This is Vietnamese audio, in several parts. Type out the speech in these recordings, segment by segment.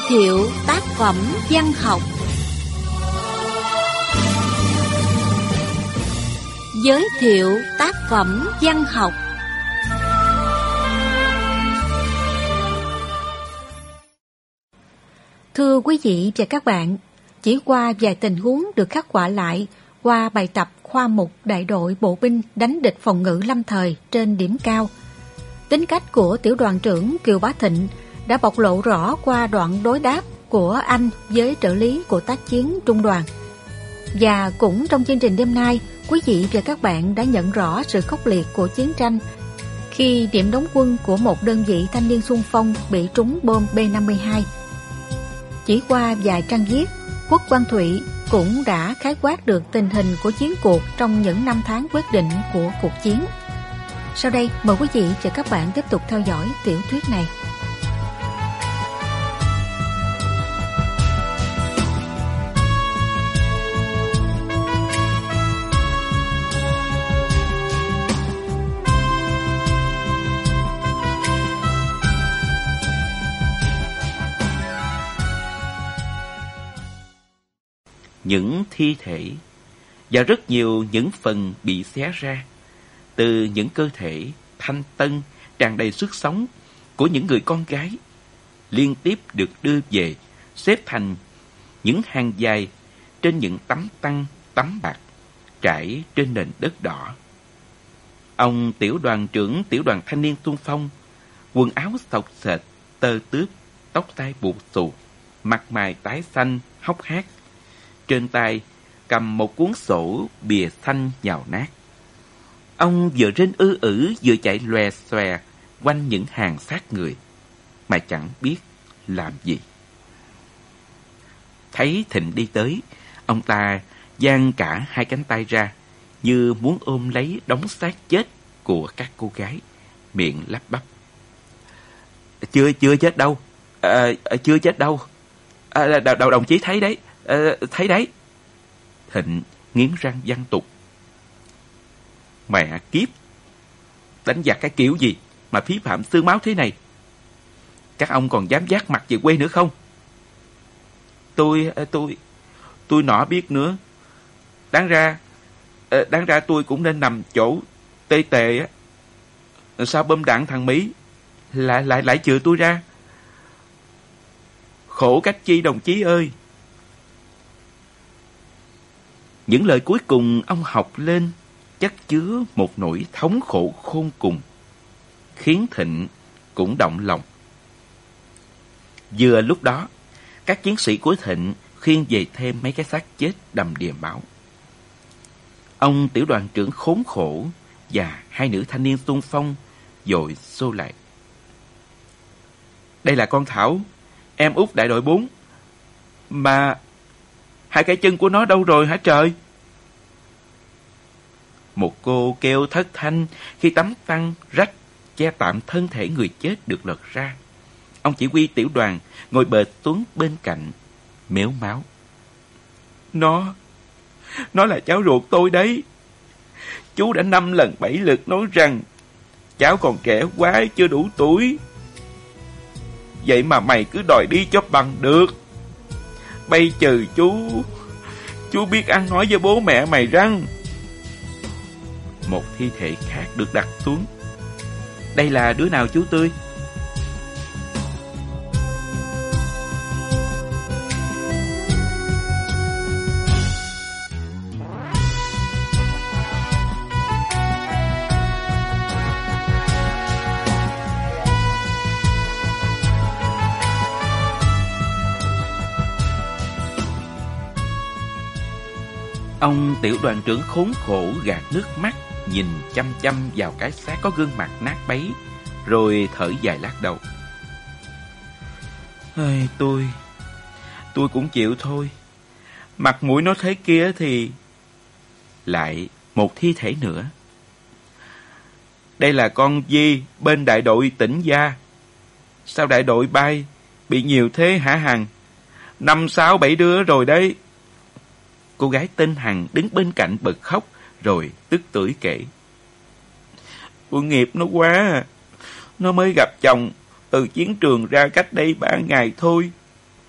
thiệu tác phẩm văn học. Giới thiệu tác phẩm văn học. Thưa quý vị và các bạn, chỉ qua vài tình huống được khắc họa lại qua bài tập khoa mục đại đội bộ binh đánh địch phòng ngự lâm thời trên điểm cao, tính cách của tiểu đoàn trưởng Kiều Bá Thịnh đã bộc lộ rõ qua đoạn đối đáp của anh với trợ lý của tác chiến trung đoàn. Và cũng trong chương trình đêm nay, quý vị và các bạn đã nhận rõ sự khốc liệt của chiến tranh khi điểm đóng quân của một đơn vị thanh niên xung phong bị trúng bom B-52. Chỉ qua vài trang viết, Quốc Quang Thụy cũng đã khái quát được tình hình của chiến cuộc trong những năm tháng quyết định của cuộc chiến. Sau đây, mời quý vị và các bạn tiếp tục theo dõi tiểu thuyết này. Những thi thể và rất nhiều những phần bị xé ra từ những cơ thể thanh tân tràn đầy sức sống của những người con gái liên tiếp được đưa về, xếp thành những hàng dài trên những tấm tăng, tấm bạc trải trên nền đất đỏ. Ông tiểu đoàn trưởng tiểu đoàn thanh niên xung phong, quần áo xộc xệch, tơ tướp, tóc tai bù xù, mặt mày tái xanh, hốc hác. Trên tay cầm một cuốn sổ bìa xanh nhàu nát. Ông vừa rên vừa chạy lòe xòe quanh những hàng xác người mà chẳng biết làm gì. Thấy Thịnh đi tới, ông ta dang cả hai cánh tay ra như muốn ôm lấy đống xác chết của các cô gái, miệng lắp bắp: Chưa chết đâu, chưa chết đâu, đồng chí thấy đấy, thấy đấy. Thịnh nghiến răng văng tục: Mẹ kiếp, đánh giặc cái kiểu gì mà phí phạm xương máu thế này? Các ông còn dám vác mặt về quê nữa không? Tôi nọ biết nữa. Đáng ra tôi cũng nên nằm chỗ tê tề á. Sao bom đạn thằng Mỹ lại chừa tôi ra? Khổ cách chi đồng chí ơi. Những lời cuối cùng ông học lên chất chứa một nỗi thống khổ khôn cùng, khiến Thịnh cũng động lòng. Vừa lúc đó, các chiến sĩ của Thịnh khiêng về thêm mấy cái xác chết đầm đìa máu. Ông tiểu đoàn trưởng khốn khổ và hai nữ thanh niên xung phong vội xô lại: Đây là con Thảo, em út đại đội 4. Mà hai cái chân của nó đâu rồi hả trời? Một cô kêu thất thanh khi tấm tăng rách che tạm thân thể người chết được lật ra. Ông chỉ huy tiểu đoàn ngồi bệt xuống bên cạnh, mếu máo: Nó là cháu ruột tôi đấy. Chú đã 5 lần 7 lượt nói rằng cháu còn trẻ quá, chưa đủ tuổi. Vậy mà mày cứ đòi đi cho bằng được. Bây trừ chú biết ăn nói với bố mẹ mày răng. Một thi thể khác được đặt xuống. Đây là đứa nào chú Tươi? Ông tiểu đoàn trưởng khốn khổ gạt nước mắt, nhìn chăm chăm vào cái xác có gương mặt nát bấy, rồi thở dài lắc đầu: Tôi cũng chịu thôi. Mặt mũi nó thế kia thì... Lại một thi thể nữa. Đây là con Di bên đại đội Tỉnh Gia. Sao đại đội bay bị nhiều thế hả Hằng? 5, 6, 7 đứa rồi đấy. Cô gái tên Hằng đứng bên cạnh bật khóc, rồi tức tưởi kể: Tội nghiệp nó quá. Nó mới gặp chồng từ chiến trường ra cách đây 3 ngày thôi.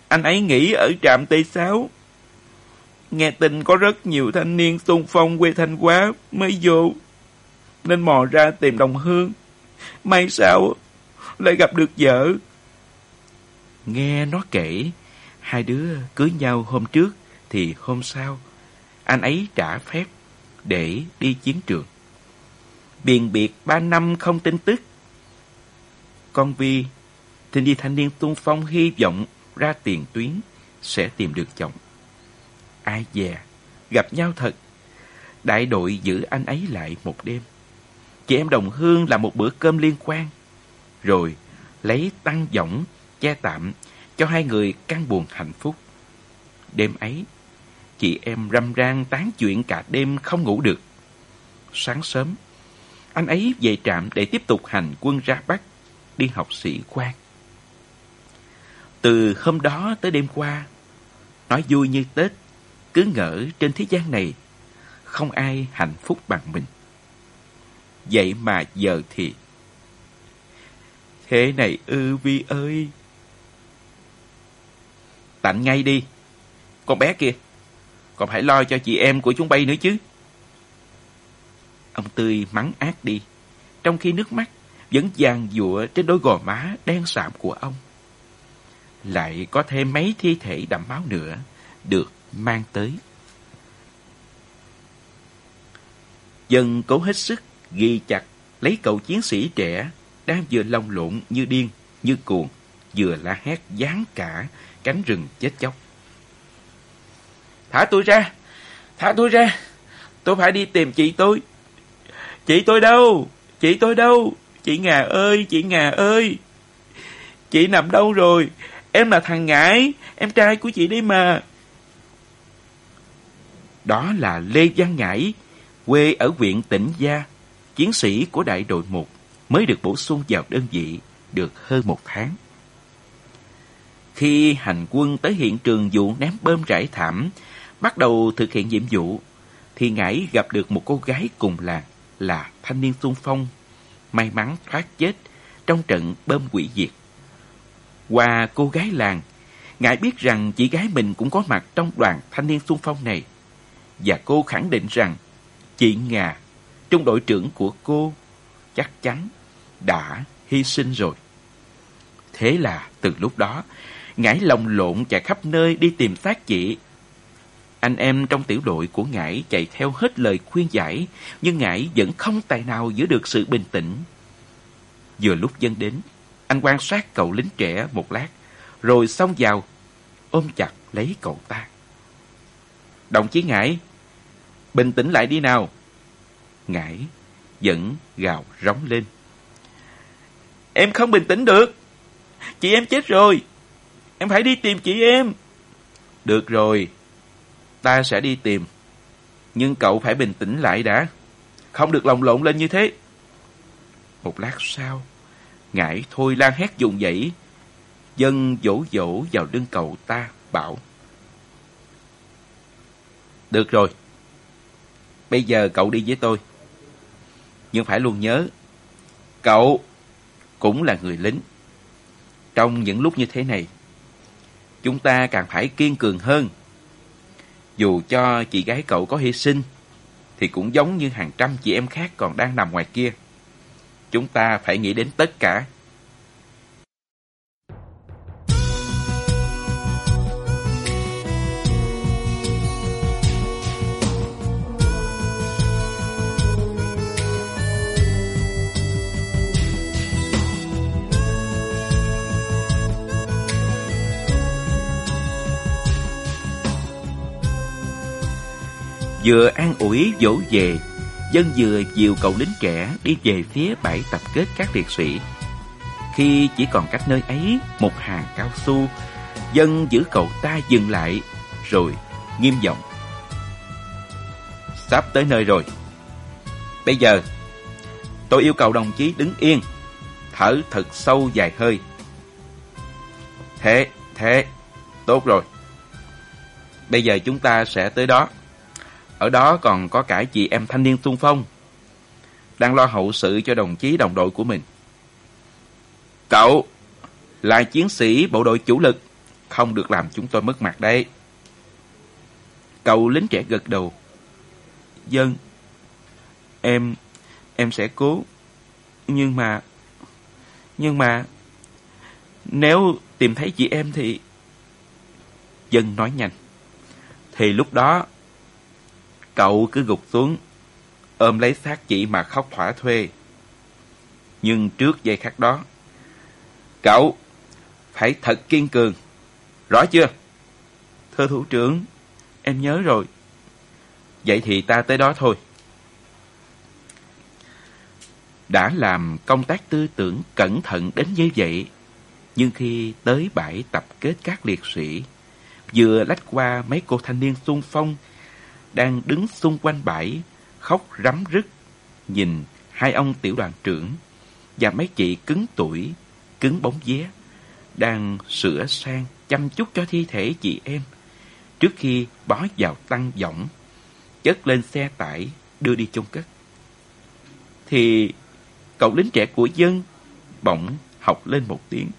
Anh ấy nghỉ ở trạm T6. Nghe tin có rất nhiều thanh niên xung phong quê Thanh Hóa mới vô, nên mò ra tìm đồng hương. May sao lại gặp được vợ. Nghe nó kể, hai đứa cưới nhau hôm trước thì hôm sau anh ấy trả phép để đi chiến trường. Biền biệt 3 năm không tin tức. Con Vi thì đi thanh niên xung phong hy vọng ra tiền tuyến sẽ tìm được chồng. Ai dè gặp nhau thật. Đại đội giữ anh ấy lại một đêm. Chị em đồng hương làm một bữa cơm liên quan, rồi lấy tăng võng che tạm cho hai người căn buồng hạnh phúc. Đêm ấy, chị em râm ran tán chuyện cả đêm không ngủ được. Sáng sớm, anh ấy về trạm để tiếp tục hành quân ra Bắc, đi học sĩ quan. Từ hôm đó tới đêm qua, nói vui như Tết, cứ ngỡ trên thế gian này không ai hạnh phúc bằng mình. Vậy mà giờ thì thế này ư Vi ơi. Tạnh ngay đi. Con bé kia, còn phải lo cho chị em của chúng bay nữa chứ. Ông Tươi mắng ác đi, trong khi nước mắt vẫn giàn giụa trên đôi gò má đen sạm của ông. Lại có thêm mấy thi thể đẫm máu nữa được mang tới. Dân cố hết sức ghi chặt lấy cậu chiến sĩ trẻ đang vừa lồng lộn như điên, như cuồng, vừa la hét giáng cả cánh rừng chết chóc. Thả tôi ra! Thả tôi ra! Tôi phải đi tìm chị tôi. Chị tôi đâu? Chị tôi đâu? Chị Ngà ơi! Chị Ngà ơi! Chị nằm đâu rồi? Em là thằng Ngải, em trai của chị đấy mà. Đó là Lê Văn Ngải, quê ở huyện Tĩnh Gia, chiến sĩ của đại đội 1, mới được bổ sung vào đơn vị được hơn 1 tháng. Khi hành quân tới hiện trường vụ ném bom rải thảm, bắt đầu thực hiện nhiệm vụ, thì Ngải gặp được một cô gái cùng làng là thanh niên xung phong, may mắn thoát chết trong trận bom hủy diệt. Qua cô gái làng, Ngải biết rằng chị gái mình cũng có mặt trong đoàn thanh niên xung phong này, và cô khẳng định rằng chị Ngà, trung đội trưởng của cô, chắc chắn đã hy sinh rồi. Thế là từ lúc đó, Ngải lồng lộn chạy khắp nơi đi tìm xác chị. Anh em trong tiểu đội của Ngải chạy theo hết lời khuyên giải, nhưng Ngải vẫn không tài nào giữ được sự bình tĩnh. Vừa lúc dân đến, anh quan sát cậu lính trẻ một lát, rồi xông vào, ôm chặt lấy cậu ta. Đồng chí Ngải, bình tĩnh lại đi nào. Ngải vẫn gào rống lên. Em không bình tĩnh được. Chị em chết rồi. Em phải đi tìm chị em. Được rồi, ta sẽ đi tìm. Nhưng cậu phải bình tĩnh lại đã. Không được lồng lộn lên như thế. Một lát sau, Ngải thôi la hét vùng vẫy. Dân vỗ vỗ vào lưng cậu ta, bảo: Được rồi, bây giờ cậu đi với tôi. Nhưng phải luôn nhớ, cậu cũng là người lính. Trong những lúc như thế này, chúng ta càng phải kiên cường hơn. Dù cho chị gái cậu có hy sinh, thì cũng giống như hàng trăm chị em khác còn đang nằm ngoài kia. Chúng ta phải nghĩ đến tất cả. Vừa an ủi dỗ về, Dân vừa dìu cậu lính trẻ đi về phía bãi tập kết các liệt sĩ. Khi chỉ còn cách nơi ấy một hàng cao su, Dân giữ cậu ta dừng lại, rồi nghiêm giọng: Sắp tới nơi rồi. Bây giờ tôi yêu cầu đồng chí đứng yên, thở thật sâu vài hơi. Thế, tốt rồi. Bây giờ chúng ta sẽ tới đó. Ở đó còn có cả chị em thanh niên xung phong, đang lo hậu sự cho đồng chí đồng đội của mình. Cậu là chiến sĩ bộ đội chủ lực, Không được làm chúng tôi mất mặt đấy. Cậu lính trẻ gật đầu. Vâng, em sẽ cố. Nhưng mà nếu tìm thấy chị em thì... Dân nói nhanh. Thì lúc đó cậu cứ gục xuống, ôm lấy xác chị mà khóc thỏa thuê. Nhưng trước giây khắc đó, cậu phải thật kiên cường. Rõ chưa? Thưa thủ trưởng, em nhớ rồi. Vậy thì ta tới đó thôi. Đã làm công tác tư tưởng cẩn thận đến như vậy, nhưng khi tới bãi tập kết các liệt sĩ, vừa lách qua mấy cô thanh niên xung phong đang đứng xung quanh bãi khóc rắm rứt, nhìn hai ông tiểu đoàn trưởng và mấy chị cứng tuổi, cứng bóng vé đang sửa sang chăm chút cho thi thể chị em trước khi bó vào tăng võng chất lên xe tải đưa đi chôn cất, thì cậu lính trẻ của Dân bỗng học lên một tiếng.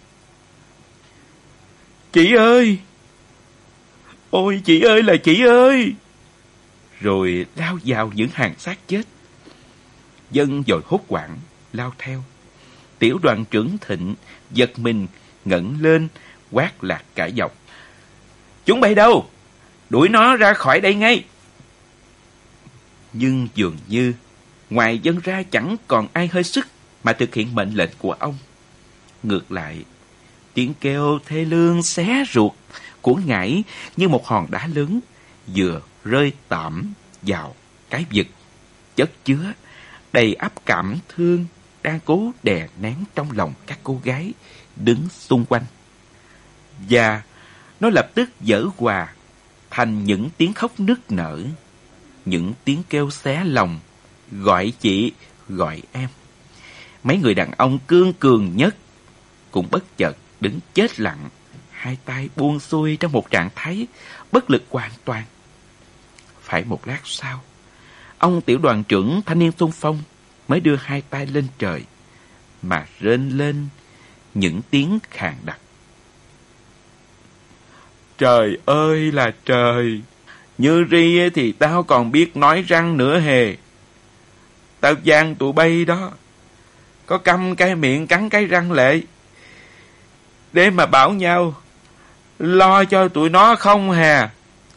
Chị ơi! Ôi chị ơi là chị ơi! Rồi lao vào những hàng xác chết. Dân vội hốt hoảng lao theo. Tiểu đoàn trưởng Thịnh giật mình ngẩng lên quát lạc cả dọc. Chúng bay đâu? Đuổi nó ra khỏi đây ngay! Nhưng dường như ngoài Dân ra chẳng còn ai hơi sức mà thực hiện mệnh lệnh của ông. Ngược lại, tiếng kêu thê lương xé ruột của Ngải như một hòn đá lớn vừa rơi tạm vào cái vực chất chứa đầy ắp cảm thương đang cố đè nén trong lòng các cô gái đứng xung quanh. Và nó lập tức vỡ hòa thành những tiếng khóc nức nở, những tiếng kêu xé lòng, gọi chị, gọi em. Mấy người đàn ông cương cường nhất cũng bất chợt đứng chết lặng, hai tay buông xuôi trong một trạng thái bất lực hoàn toàn. Phải một lát sau, ông tiểu đoàn trưởng thanh niên xung phong mới đưa hai tay lên trời mà rên lên những tiếng khàn đặc. Trời ơi là trời! Như ri thì tao còn biết nói răng nữa hề. Tao gian tụi bay đó, có câm cái miệng cắn cái răng lệ, để mà bảo nhau lo cho tụi nó không hà.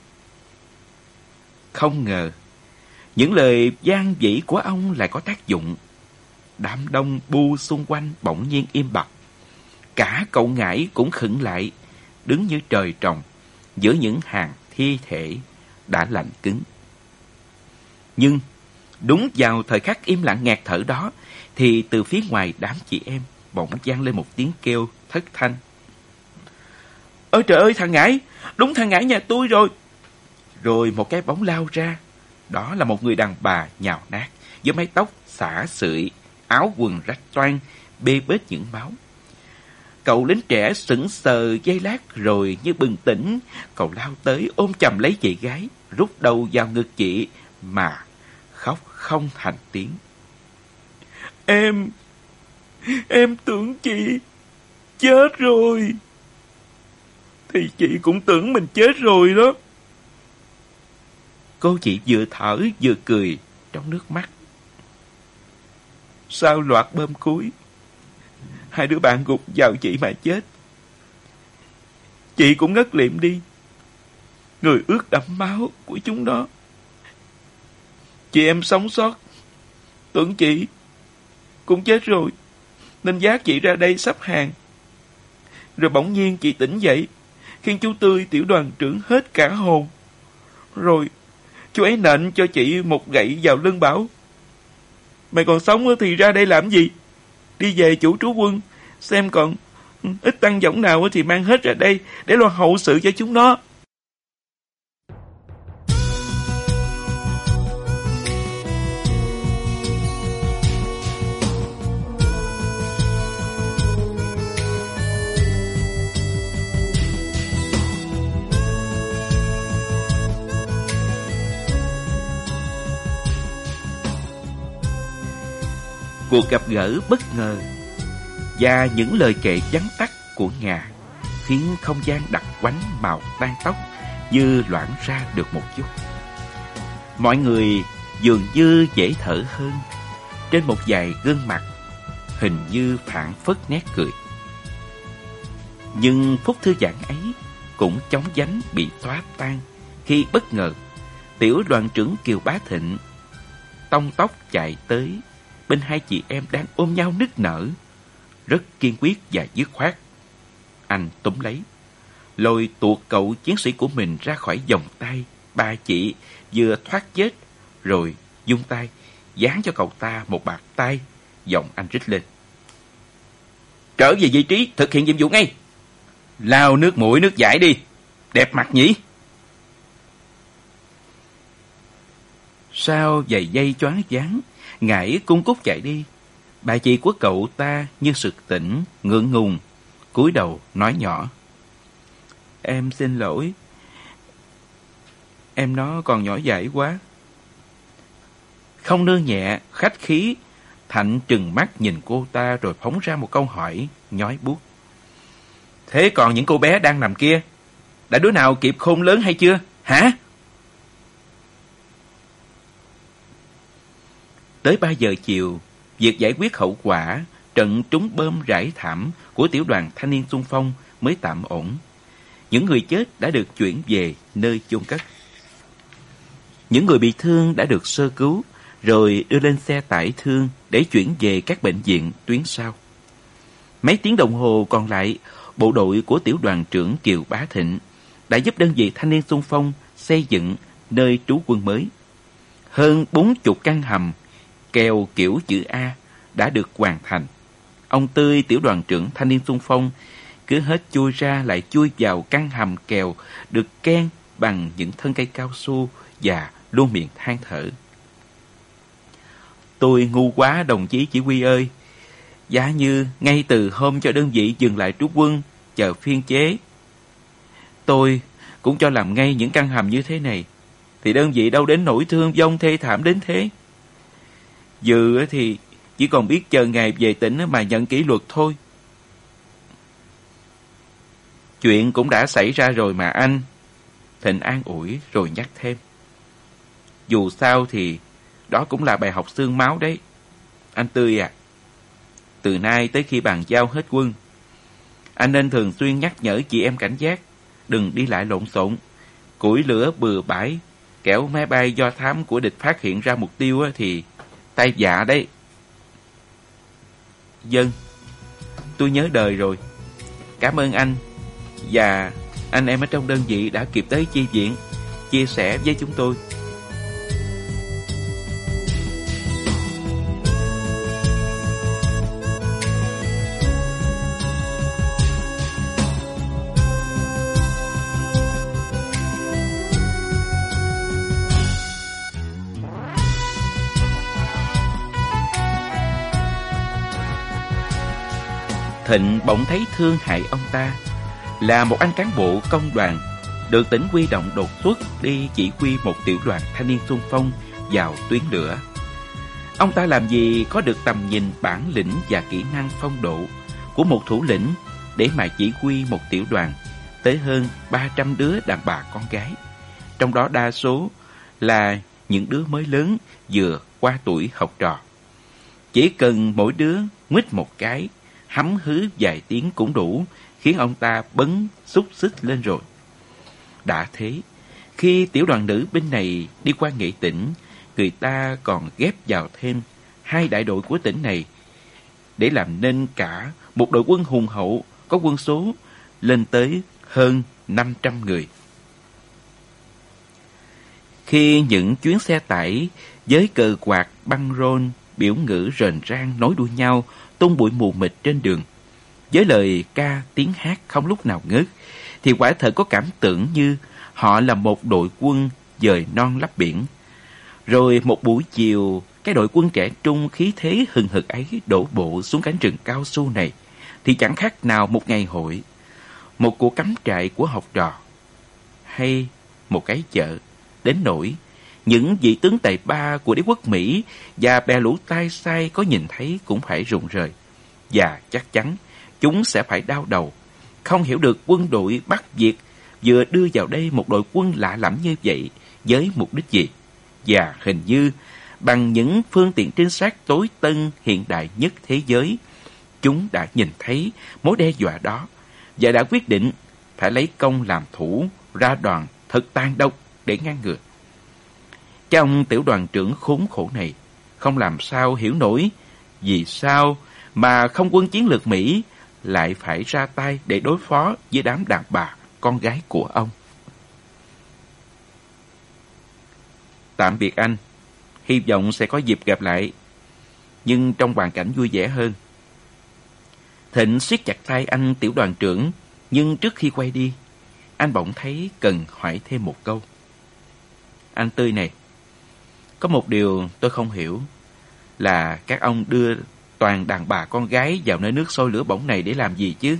Không ngờ những lời gian dĩ của ông lại có tác dụng. Đám đông bu xung quanh bỗng nhiên im bặt. Cả cậu Ngải cũng khựng lại, đứng như trời trồng giữa những hàng thi thể đã lạnh cứng. Nhưng đúng vào thời khắc im lặng nghẹt thở đó, thì từ phía ngoài đám chị em bỗng vang lên một tiếng kêu thất thanh. Ôi trời ơi, thằng Ngải! Đúng thằng Ngải nhà tôi rồi! Rồi một cái bóng lao ra. Đó là một người đàn bà nhào nát, với mái tóc xả xưởi, áo quần rách toang, bê bết những máu. Cậu lính trẻ sững sờ giây lát rồi như bừng tỉnh. Cậu lao tới ôm chầm lấy chị gái, rút đầu vào ngực chị mà khóc không thành tiếng. Em tưởng chị chết rồi. Thì chị cũng tưởng mình chết rồi đó. Cô chị vừa thở vừa cười trong nước mắt. Sau loạt bom cuối, hai đứa bạn gục vào chị mà chết. Chị cũng ngất liệm đi, người ướt đẫm máu của chúng nó. Chị em sống sót, tưởng chị cũng chết rồi, nên vác chị ra đây sắp hàng. Rồi bỗng nhiên chị tỉnh dậy, khiến chú Tươi tiểu đoàn trưởng hết cả hồn. Rồi chú ấy nện cho chị một gậy vào lưng bảo: Mày còn sống thì ra đây làm gì? Đi về chủ trú quân, xem còn ít tăng võng nào thì mang hết ra đây để lo hậu sự cho chúng nó. Cuộc gặp gỡ bất ngờ và những lời kể vắn tắt của Nga khiến không gian đặc quánh màu tang tóc như loãng ra được một chút. Mọi người dường như dễ thở hơn. Trên một vài gương mặt hình như phảng phất nét cười. Nhưng phút thư giãn ấy cũng chóng vánh bị xóa tan khi bất ngờ tiểu đoàn trưởng Kiều Bá Thịnh tông tóc chạy tới bên hai chị em đang ôm nhau nức nở, rất kiên quyết và dứt khoát. Anh túm lấy, lôi tuột cậu chiến sĩ của mình ra khỏi vòng tay ba chị vừa thoát chết, rồi vung tay giáng cho cậu ta một bạt tay. Giọng anh rít lên: "Trở về vị trí, thực hiện nhiệm vụ ngay! Lau nước mũi nước dãi đi, đẹp mặt nhỉ?" Sau vài giây choáng váng, ngải cung cúc chạy đi, bà chị của cậu ta như sực tỉnh, ngượng ngùng, cúi đầu nói nhỏ: "Em xin lỗi, em nó còn nhỏ dại quá." Không nương nhẹ, khách khí, Thạnh trừng mắt nhìn cô ta rồi phóng ra một câu hỏi nhói buốt: "Thế còn những cô bé đang nằm kia, đã đứa nào kịp khôn lớn hay chưa, hả?" Tới 3 giờ chiều, việc giải quyết hậu quả trận trúng bom rải thảm của tiểu đoàn thanh niên xung phong mới tạm ổn. Những người chết đã được chuyển về nơi chôn cất. Những người bị thương đã được sơ cứu rồi đưa lên xe tải thương để chuyển về các bệnh viện tuyến sau. Mấy tiếng đồng hồ còn lại, bộ đội của tiểu đoàn trưởng Kiều Bá Thịnh đã giúp đơn vị thanh niên xung phong xây dựng nơi trú quân mới. Hơn 40 căn hầm kèo kiểu chữ A đã được hoàn thành. Ông Tươi, tiểu đoàn trưởng thanh niên xung phong, cứ hết chui ra lại chui vào căn hầm kèo được ken bằng những thân cây cao su và luôn miệng than thở: "Tôi ngu quá đồng chí chỉ huy ơi. Giá như ngay từ hôm cho đơn vị dừng lại trú quân chờ phiên chế, tôi cũng cho làm ngay những căn hầm như thế này, thì đơn vị đâu đến nỗi thương vong thê thảm đến thế. Giờ thì chỉ còn biết chờ ngày về tỉnh mà nhận kỷ luật thôi." "Chuyện cũng đã xảy ra rồi mà anh," Thịnh an ủi rồi nhắc thêm: "Dù sao thì đó cũng là bài học xương máu đấy. Anh Tươi à, từ nay tới khi bàn giao hết quân, anh nên thường xuyên nhắc nhở chị em cảnh giác, đừng đi lại lộn xộn, củi lửa bừa bãi, kẻo máy bay do thám của địch phát hiện ra mục tiêu thì tay dạ đấy." "Vâng, tôi nhớ đời rồi. Cảm ơn anh và anh em ở trong đơn vị đã kịp tới chi viện, chia sẻ với chúng tôi." Thịnh bỗng thấy thương hại ông ta, là một anh cán bộ công đoàn được tỉnh huy động đột xuất đi chỉ huy một tiểu đoàn thanh niên xung phong vào tuyến lửa. Ông ta làm gì có được tầm nhìn, bản lĩnh và kỹ năng phong độ của một thủ lĩnh để mà chỉ huy một tiểu đoàn tới hơn 300 đứa đàn bà con gái, trong đó đa số là những đứa mới lớn vừa qua tuổi học trò. Chỉ cần mỗi đứa nguýt một cái, hấm hứ vài tiếng cũng đủ khiến ông ta bấn xúc xích lên rồi. Đã thế, khi tiểu đoàn nữ binh này đi qua Nghệ Tĩnh, người ta còn ghép vào thêm 2 đại đội của tỉnh này để làm nên cả một đội quân hùng hậu có quân số lên tới hơn 500 người. Khi những chuyến xe tải với cờ quạt, băng rôn, biểu ngữ rền rang nối đuôi nhau tung bụi mù mịt trên đường, với lời ca tiếng hát không lúc nào ngớt, thì quả thật có cảm tưởng như họ là một đội quân dời non lấp biển. Rồi một buổi chiều, cái đội quân trẻ trung khí thế hừng hực ấy đổ bộ xuống cánh rừng cao su này, thì chẳng khác nào một ngày hội, một cuộc cắm trại của học trò, hay một cái chợ, đến nỗi những vị tướng tài ba của đế quốc Mỹ và bè lũ tai sai có nhìn thấy cũng phải rụng rời, và chắc chắn chúng sẽ phải đau đầu không hiểu được quân đội Bắc Việt vừa đưa vào đây một đội quân lạ lẫm như vậy với mục đích gì. Và hình như bằng những phương tiện trinh sát tối tân hiện đại nhất thế giới, chúng đã nhìn thấy mối đe dọa đó và đã quyết định phải lấy công làm thủ ra đòn thật tàn độc để ngăn ngừa. Cái ông tiểu đoàn trưởng khốn khổ này không làm sao hiểu nổi vì sao mà không quân chiến lược Mỹ lại phải ra tay để đối phó với đám đàn bà con gái của ông. Tạm biệt anh, hy vọng sẽ có dịp gặp lại, nhưng trong hoàn cảnh vui vẻ hơn. Thịnh siết chặt tay anh tiểu đoàn trưởng, nhưng trước khi quay đi, anh bỗng thấy cần hỏi thêm một câu. Anh Tươi này, có một điều tôi không hiểu là các ông đưa toàn đàn bà con gái vào nơi nước sôi lửa bỏng này để làm gì chứ?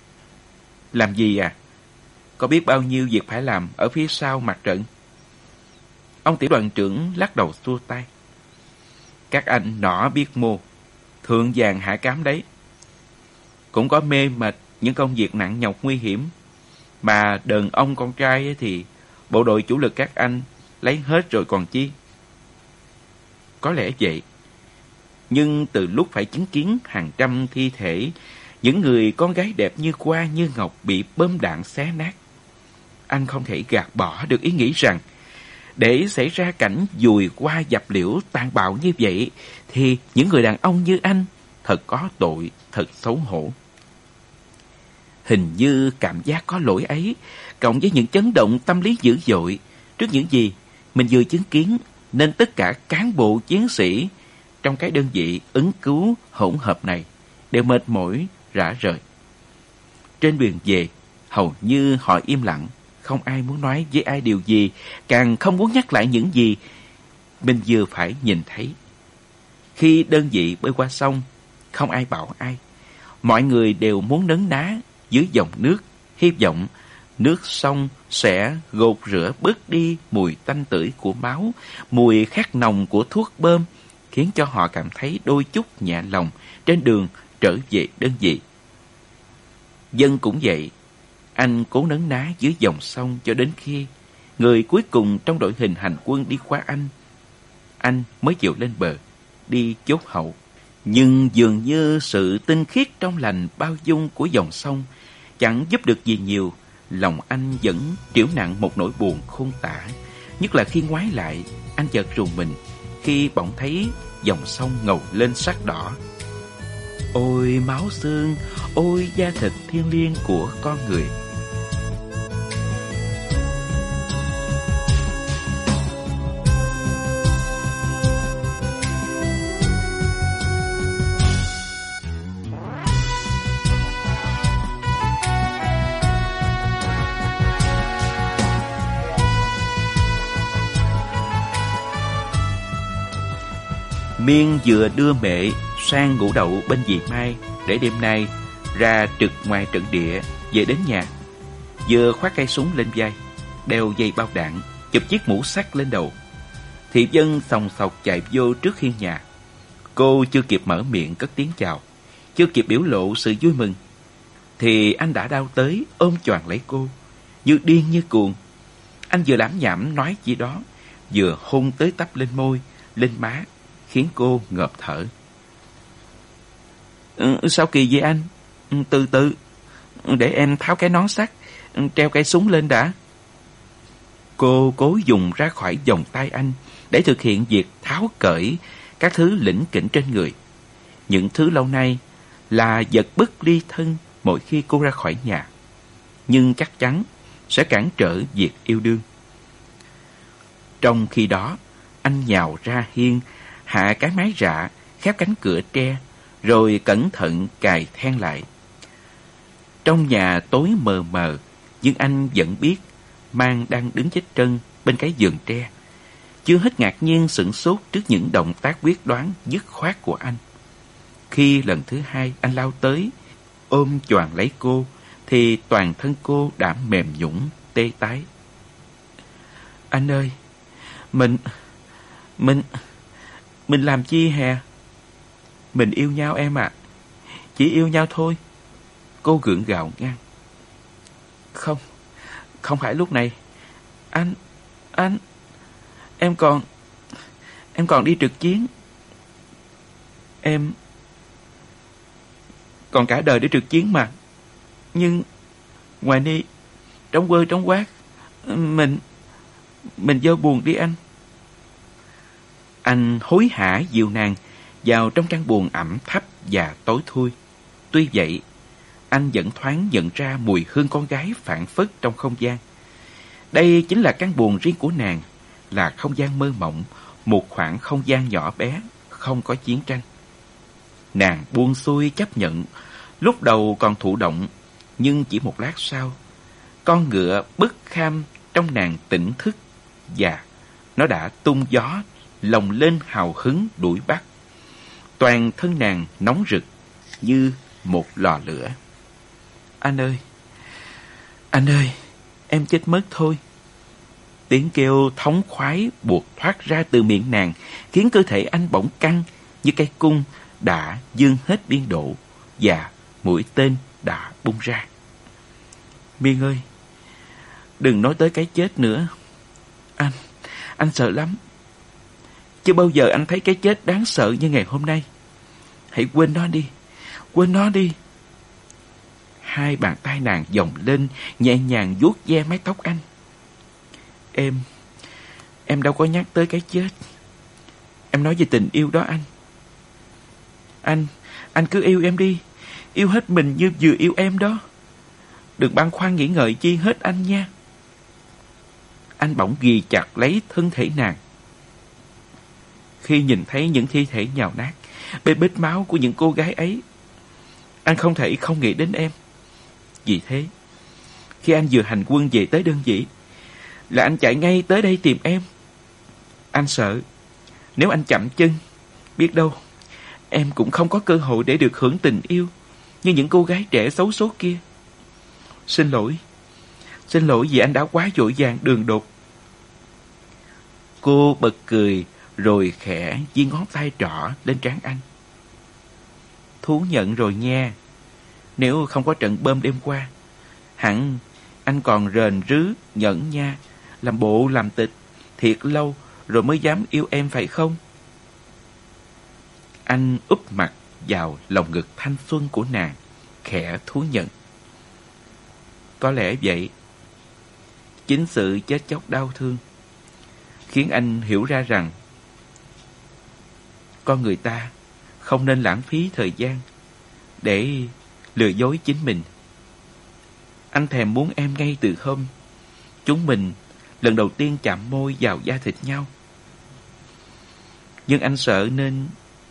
Làm gì à? Có biết bao nhiêu việc phải làm ở phía sau mặt trận? Ông tiểu đoàn trưởng lắc đầu xua tay. Các anh nỏ biết mô, thượng vàng hạ cám đấy. Cũng có mê mệt những công việc nặng nhọc nguy hiểm, mà đàn ông con trai thì bộ đội chủ lực các anh lấy hết rồi còn chi. Có lẽ vậy, nhưng từ lúc phải chứng kiến hàng trăm thi thể những người con gái đẹp như hoa như ngọc bị bom đạn xé nát, anh không thể gạt bỏ được ý nghĩ rằng để xảy ra cảnh dùi qua dập liễu tàn bạo như vậy thì những người đàn ông như anh thật có tội, thật xấu hổ. Hình như cảm giác có lỗi ấy cộng với những chấn động tâm lý dữ dội trước những gì mình vừa chứng kiến, nên tất cả cán bộ chiến sĩ trong cái đơn vị ứng cứu hỗn hợp này đều mệt mỏi rã rời. Trên đường về, hầu như họ im lặng, không ai muốn nói với ai điều gì, càng không muốn nhắc lại những gì mình vừa phải nhìn thấy. Khi đơn vị bơi qua sông, không ai bảo ai. Mọi người đều muốn nấn ná dưới dòng nước, hy vọng nước sông sẽ gột rửa bớt đi mùi tanh tưởi của máu, mùi khát nồng của thuốc bơm, khiến cho họ cảm thấy đôi chút nhẹ lòng trên đường trở về đơn vị. Dân cũng vậy, anh cố nấn ná dưới dòng sông cho đến khi người cuối cùng trong đội hình hành quân đi qua anh mới chịu lên bờ, đi chốt hậu. Nhưng dường như sự tinh khiết trong lành bao dung của dòng sông chẳng giúp được gì nhiều. Lòng anh vẫn trĩu nặng một nỗi buồn khôn tả. Nhất là khi ngoái lại, anh chợt rùng mình khi bỗng thấy dòng sông ngầu lên sắc đỏ. Ôi máu xương, ôi da thịt thiêng liêng của con người. Miên vừa đưa mẹ sang ngủ đậu bên dì Mai để đêm nay ra trực ngoài trận địa về đến nhà. Vừa khoác cây súng lên vai, đeo dây bao đạn, chụp chiếc mũ sắt lên đầu. Thị dân xòng xọc chạy vô trước hiên nhà. Cô chưa kịp mở miệng cất tiếng chào, chưa kịp biểu lộ sự vui mừng, thì anh đã đao tới ôm choàng lấy cô, như điên như cuồng. Anh vừa lảm nhảm nói gì đó, vừa hôn tới tấp lên môi, lên má, khiến cô ngợp thở. Sao kỳ vậy anh? Từ từ, để em tháo cái nón sắt, treo cây súng lên đã. Cô cố dùng ra khỏi vòng tay anh để thực hiện việc tháo cởi các thứ lỉnh kỉnh trên người. Những thứ lâu nay là vật bất ly thân mỗi khi cô ra khỏi nhà, nhưng chắc chắn sẽ cản trở việc yêu đương. Trong khi đó, anh nhào ra hiên, hạ cái mái rạ, khép cánh cửa tre, rồi cẩn thận cài then lại. Trong nhà tối mờ mờ, nhưng anh vẫn biết Mang đang đứng chết trân bên cái giường tre, chưa hết ngạc nhiên sửng sốt trước những động tác quyết đoán dứt khoát của anh. Khi lần thứ hai anh lao tới, ôm choàng lấy cô, thì toàn thân cô đã mềm nhũn, tê tái. Anh ơi, mình làm chi hè? Mình yêu nhau em ạ, chỉ yêu nhau thôi. Cô gượng gạo ngăn. Không, không phải lúc này. Anh, em còn đi trực chiến. Em còn cả đời để trực chiến mà. Nhưng ngoài ni trống quơ trống quát, mình vô buồn đi anh. Anh hối hả dìu nàng vào trong căn buồng ẩm thấp và tối thui. Tuy vậy, anh vẫn thoáng nhận ra mùi hương con gái phảng phất trong không gian. Đây chính là căn buồng riêng của nàng, là không gian mơ mộng, một khoảng không gian nhỏ bé, không có chiến tranh. Nàng buông xuôi chấp nhận, lúc đầu còn thụ động, nhưng chỉ một lát sau, con ngựa bất kham trong nàng tỉnh thức và nó đã tung gió, lồng lên hào hứng đuổi bắt. Toàn thân nàng nóng rực như một lò lửa. Anh ơi, em chết mất thôi. Tiếng kêu thống khoái buộc thoát ra từ miệng nàng, khiến cơ thể anh bỗng căng như cây cung đã dương hết biên độ và mũi tên đã bung ra. Miên ơi, đừng nói tới cái chết nữa. Anh sợ lắm. Chưa bao giờ anh thấy cái chết đáng sợ như ngày hôm nay. Hãy quên nó đi. Hai bàn tay nàng vòng lên, nhẹ nhàng vuốt ve mái tóc anh. Em đâu có nhắc tới cái chết. Em nói về tình yêu đó anh. Anh cứ yêu em đi. Yêu hết mình như vừa yêu em đó. Đừng băn khoăn nghĩ ngợi chi hết anh nha. Anh bỗng ghì chặt lấy thân thể nàng. Khi nhìn thấy những thi thể nhào nát, bê bết máu của những cô gái ấy, anh không thể không nghĩ đến em. Vì thế, khi anh vừa hành quân về tới đơn vị, là anh chạy ngay tới đây tìm em. Anh sợ, nếu anh chậm chân, biết đâu, em cũng không có cơ hội để được hưởng tình yêu như những cô gái trẻ xấu số kia. Xin lỗi vì anh đã quá vội vàng đường đột. Cô bật cười rồi khẽ di ngón tay trỏ lên trán anh. Thú nhận rồi nha. Nếu không có trận bom đêm qua, hẳn anh còn rền rứ nhẫn nha, làm bộ làm tịch thiệt lâu rồi mới dám yêu em phải không? Anh úp mặt vào lồng ngực thanh xuân của nàng, khẽ thú nhận. Có lẽ vậy. Chính sự chết chóc đau thương khiến anh hiểu ra rằng con người ta không nên lãng phí thời gian để lừa dối chính mình. Anh thèm muốn em ngay từ hôm chúng mình lần đầu tiên chạm môi vào da thịt nhau. Nhưng anh sợ nên...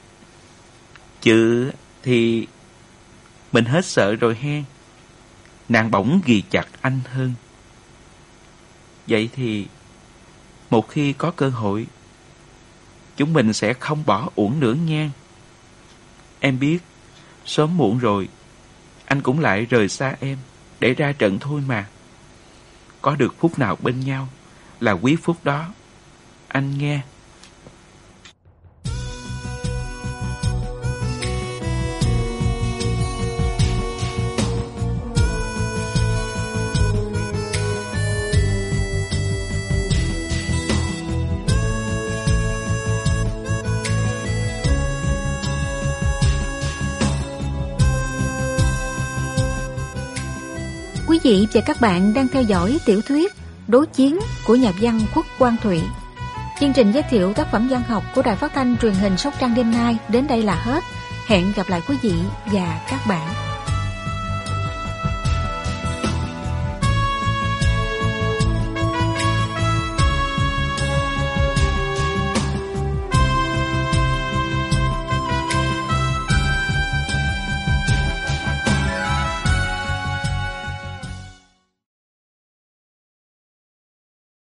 Chứ thì mình hết sợ rồi hen. Nàng bỗng ghì chặt anh hơn. Vậy thì một khi có cơ hội, chúng mình sẽ không bỏ uổng nữa nha. Em biết, sớm muộn rồi anh cũng lại rời xa em để ra trận thôi mà. Có được phút nào bên nhau là quý phút đó, anh nghe. Quý vị và các bạn đang theo dõi tiểu thuyết Đối chiến của nhà văn Khuất Quang Thụy. Chương trình giới thiệu tác phẩm văn học của Đài Phát thanh Truyền hình Sóc Trăng đêm nay đến đây là hết. Hẹn gặp lại quý vị và các bạn.